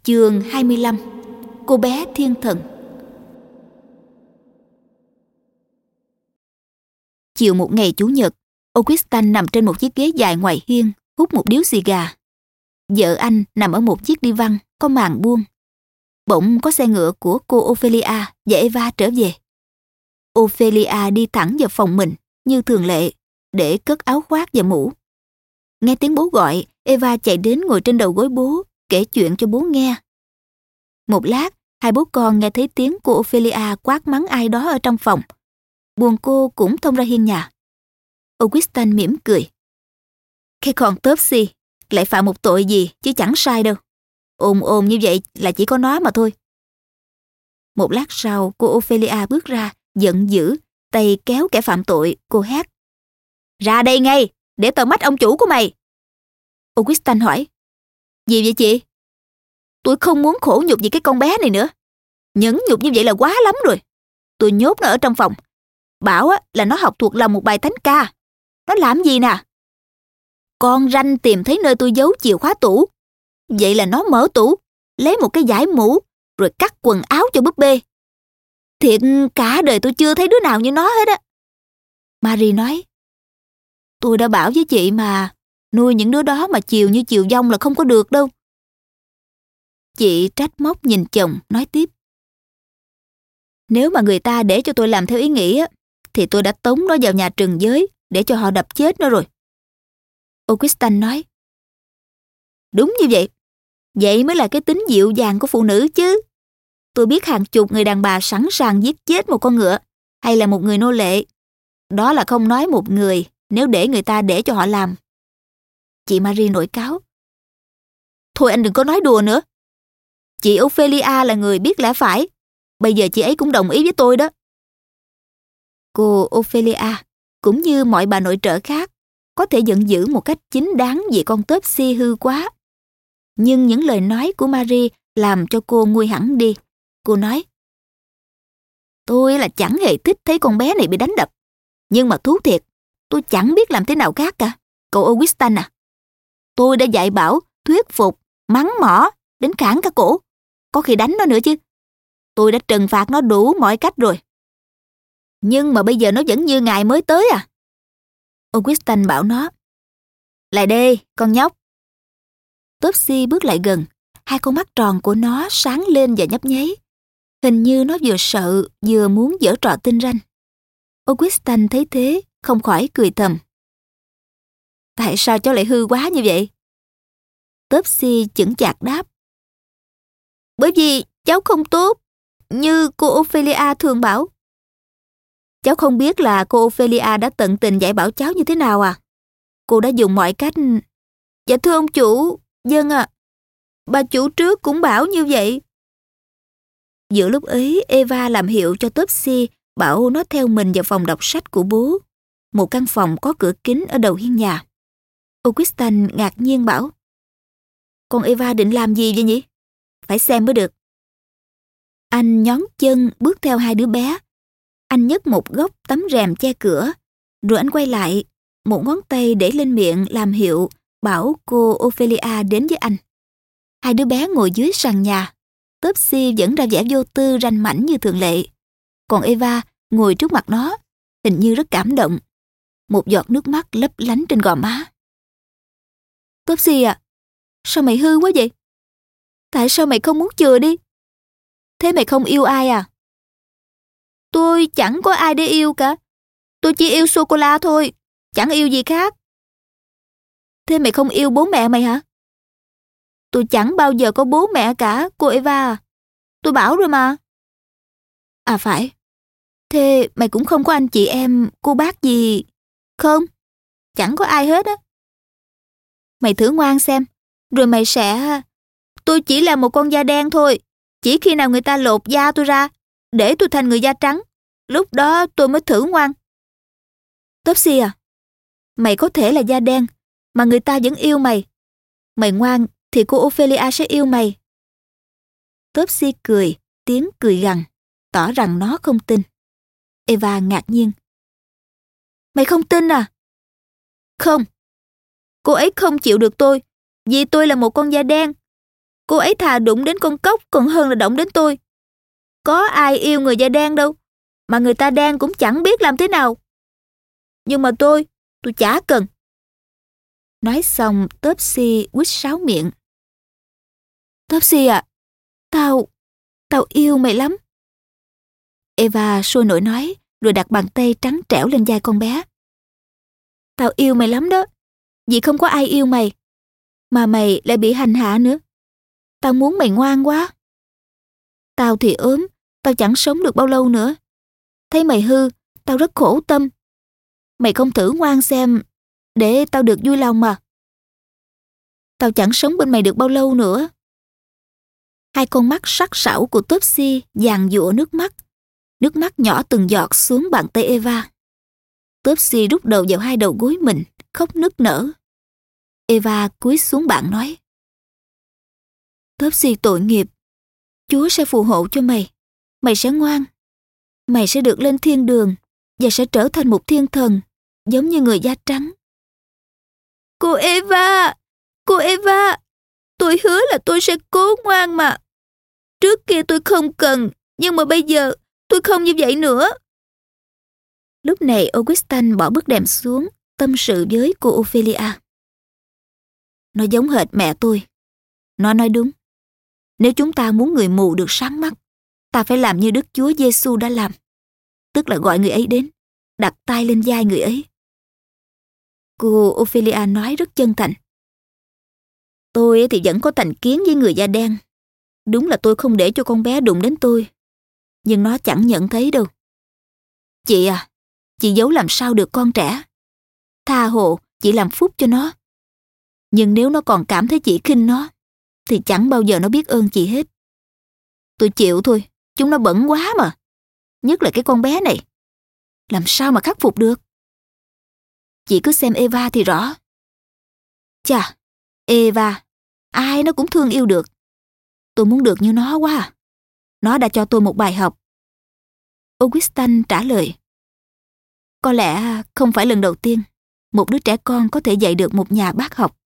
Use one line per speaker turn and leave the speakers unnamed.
Chương 25. Cô bé thiên thần. Chiều một ngày Chủ nhật, Augustin nằm trên một chiếc ghế dài ngoài hiên, hút một điếu xì gà. Vợ anh nằm ở một chiếc đi văn có màn buông. Bỗng có xe ngựa của cô Ophelia và Eva trở về. Ophelia đi thẳng vào phòng mình như thường lệ để cất áo khoác và mũ. Nghe tiếng bố gọi, Eva chạy đến ngồi trên đầu gối bố, kể chuyện cho bố nghe. Một lát, hai bố con nghe thấy tiếng cô Ophelia quát mắng ai đó ở trong phòng. Buồn cô cũng thông ra hiên nhà. Augustin mỉm cười. Cái con Topsy lại phạm một tội gì chứ chẳng sai đâu. Ồn như vậy là chỉ có nó mà thôi. Một lát sau, cô Ophelia bước ra, giận dữ, tay kéo kẻ phạm tội, cô hét. Ra đây ngay, để tao mách ông chủ của mày. Augustin hỏi. Gì vậy chị? Tôi không muốn khổ nhục vì cái con bé này nữa. Nhẫn nhục như vậy là quá lắm rồi. Tôi nhốt nó ở trong phòng. Bảo là nó học thuộc lòng một bài thánh ca. Nó làm gì nè? Con ranh tìm thấy nơi tôi giấu chìa khóa tủ. Vậy là nó mở tủ, lấy một cái dải mũ, rồi cắt quần áo cho búp bê. Thiệt cả đời tôi chưa thấy đứa nào như nó hết á. Marie nói. Tôi đã bảo với chị mà, nuôi những đứa đó mà chiều như chiều dông là không có được đâu. Chị trách móc nhìn chồng, nói tiếp. Nếu mà người ta để cho tôi làm theo ý nghĩ thì tôi đã tống nó vào nhà trừng giới để cho họ đập chết nó rồi. Augustin nói. Đúng như vậy. Vậy mới là cái tính dịu dàng của phụ nữ chứ. Tôi biết hàng chục người đàn bà sẵn sàng giết chết một con ngựa hay là một người nô lệ. Đó là không nói một người nếu để người ta để cho họ làm. Chị Marie nổi cáu. Thôi anh đừng có nói đùa nữa. Chị Ophelia là người biết lẽ phải. Bây giờ chị ấy cũng đồng ý với tôi đó. Cô Ophelia, cũng như mọi bà nội trợ khác, có thể giận dữ một cách chính đáng vì con Topsy hư quá. Nhưng những lời nói của Marie làm cho cô nguôi hẳn đi. Cô nói, tôi là chẳng hề thích thấy con bé này bị đánh đập. Nhưng mà thú thiệt, tôi chẳng biết làm thế nào khác cả. Cậu Augustin à, tôi đã dạy bảo, thuyết phục, mắng mỏ, đến khản cả cổ. Có khi đánh nó nữa chứ. Tôi đã trừng phạt nó đủ mọi cách rồi. Nhưng mà bây giờ nó vẫn như ngày mới tới à. Augustin bảo nó. Lại đây, con nhóc. Topsy bước lại gần. Hai con mắt tròn của nó sáng lên và nhấp nháy. Hình như nó vừa sợ, vừa muốn giở trò tinh ranh. Augustin thấy thế, không khỏi cười thầm. Tại sao cháu lại hư quá như vậy? Topsy chững chạc đáp. Bởi vì cháu không tốt, như cô Ophelia thường bảo. Cháu không biết là cô Ophelia đã tận tình dạy bảo cháu như thế nào à? Cô đã dùng mọi cách. Dạ thưa ông chủ, vâng ạ. Bà chủ trước cũng bảo như vậy. Giữa lúc ấy, Eva làm hiệu cho Topsy bảo nó theo mình vào phòng đọc sách của bố. Một căn phòng có cửa kính ở đầu hiên nhà. Augustin ngạc nhiên bảo. Con Eva định làm gì vậy nhỉ? Phải xem mới được. Anh nhón chân bước theo hai đứa bé. Anh nhấc một góc tấm rèm che cửa, rồi anh quay lại, một ngón tay để lên miệng làm hiệu, bảo cô Ophelia đến với anh. Hai đứa bé ngồi dưới sàn nhà. Topsy vẫn ra vẻ vô tư ranh mãnh như thường lệ. Còn Eva ngồi trước mặt nó, hình như rất cảm động. Một giọt nước mắt lấp lánh trên gò má. Topsy à, sao mày hư quá vậy? Tại sao mày không muốn chừa đi? Thế mày không yêu ai à? Tôi chẳng có ai để yêu cả. Tôi chỉ yêu sô-cô-la thôi, chẳng yêu gì khác. Thế mày không yêu bố mẹ mày hả? Tôi chẳng bao giờ có bố mẹ cả, cô Eva. Tôi bảo rồi mà. À phải. Thế mày cũng không có anh chị em, cô bác gì? Không, chẳng có ai hết á. Mày thử ngoan xem, rồi mày sẽ... Tôi chỉ là một con da đen thôi. Chỉ khi nào người ta lột da tôi ra, để tôi thành người da trắng, lúc đó tôi mới thử ngoan. Topsy à, mày có thể là da đen, mà người ta vẫn yêu mày. Mày ngoan thì cô Ophelia sẽ yêu mày. Topsy cười, tiếng cười gằn, tỏ rằng nó không tin. Eva ngạc nhiên. Mày không tin à? Không. Cô ấy không chịu được tôi, vì tôi là một con da đen. Cô ấy thà đụng đến con cóc còn hơn là động đến tôi. Có ai yêu người da đen đâu, mà người ta đen cũng chẳng biết làm thế nào. Nhưng mà tôi chả cần. Nói xong, Topsy huýt sáo miệng. Topsy à, tao yêu mày lắm. Eva sôi nổi nói, rồi đặt bàn tay trắng trẻo lên vai con bé. Tao yêu mày lắm đó, vì không có ai yêu mày, mà mày lại bị hành hạ nữa. Tao muốn mày ngoan quá. Tao thì ốm, tao chẳng sống được bao lâu nữa. Thấy mày hư, tao rất khổ tâm. Mày không thử ngoan xem, để tao được vui lòng mà. Tao chẳng sống bên mày được bao lâu nữa. Hai con mắt sắc sảo của Topsy giàn giụa nước mắt. Nước mắt nhỏ từng giọt xuống bàn tay Eva. Topsy rút đầu vào hai đầu gối mình, khóc nức nở. Eva cúi xuống bàn nói. Topsy tội nghiệp, Chúa sẽ phù hộ cho mày. Mày sẽ ngoan. Mày sẽ được lên thiên đường và sẽ trở thành một thiên thần, giống như người da trắng. Cô Eva, tôi hứa là tôi sẽ cố ngoan mà. Trước kia tôi không cần, nhưng mà bây giờ tôi không như vậy nữa. Lúc này Augustin bỏ bức đèn xuống, tâm sự với cô Ophelia. Nó giống hệt mẹ tôi. Nó nói đúng. Nếu chúng ta muốn người mù được sáng mắt, ta phải làm như Đức Chúa Giêsu đã làm. Tức là gọi người ấy đến, đặt tay lên vai người ấy. Cô Ophelia nói rất chân thành. Tôi thì vẫn có thành kiến với người da đen. Đúng là tôi không để cho con bé đụng đến tôi. Nhưng nó chẳng nhận thấy đâu. Chị à, chị giấu làm sao được con trẻ. Tha hồ, chị làm phúc cho nó. Nhưng nếu nó còn cảm thấy chị khinh nó, thì chẳng bao giờ nó biết ơn chị hết. Tôi chịu thôi, chúng nó bẩn quá mà. Nhất là cái con bé này. Làm sao mà khắc phục được? Chị cứ xem Eva thì rõ. Chà, Eva, ai nó cũng thương yêu được. Tôi muốn được như nó quá à. Nó đã cho tôi một bài học. Augustin trả lời. Có lẽ không phải lần đầu tiên một đứa trẻ con có thể dạy được một nhà bác học.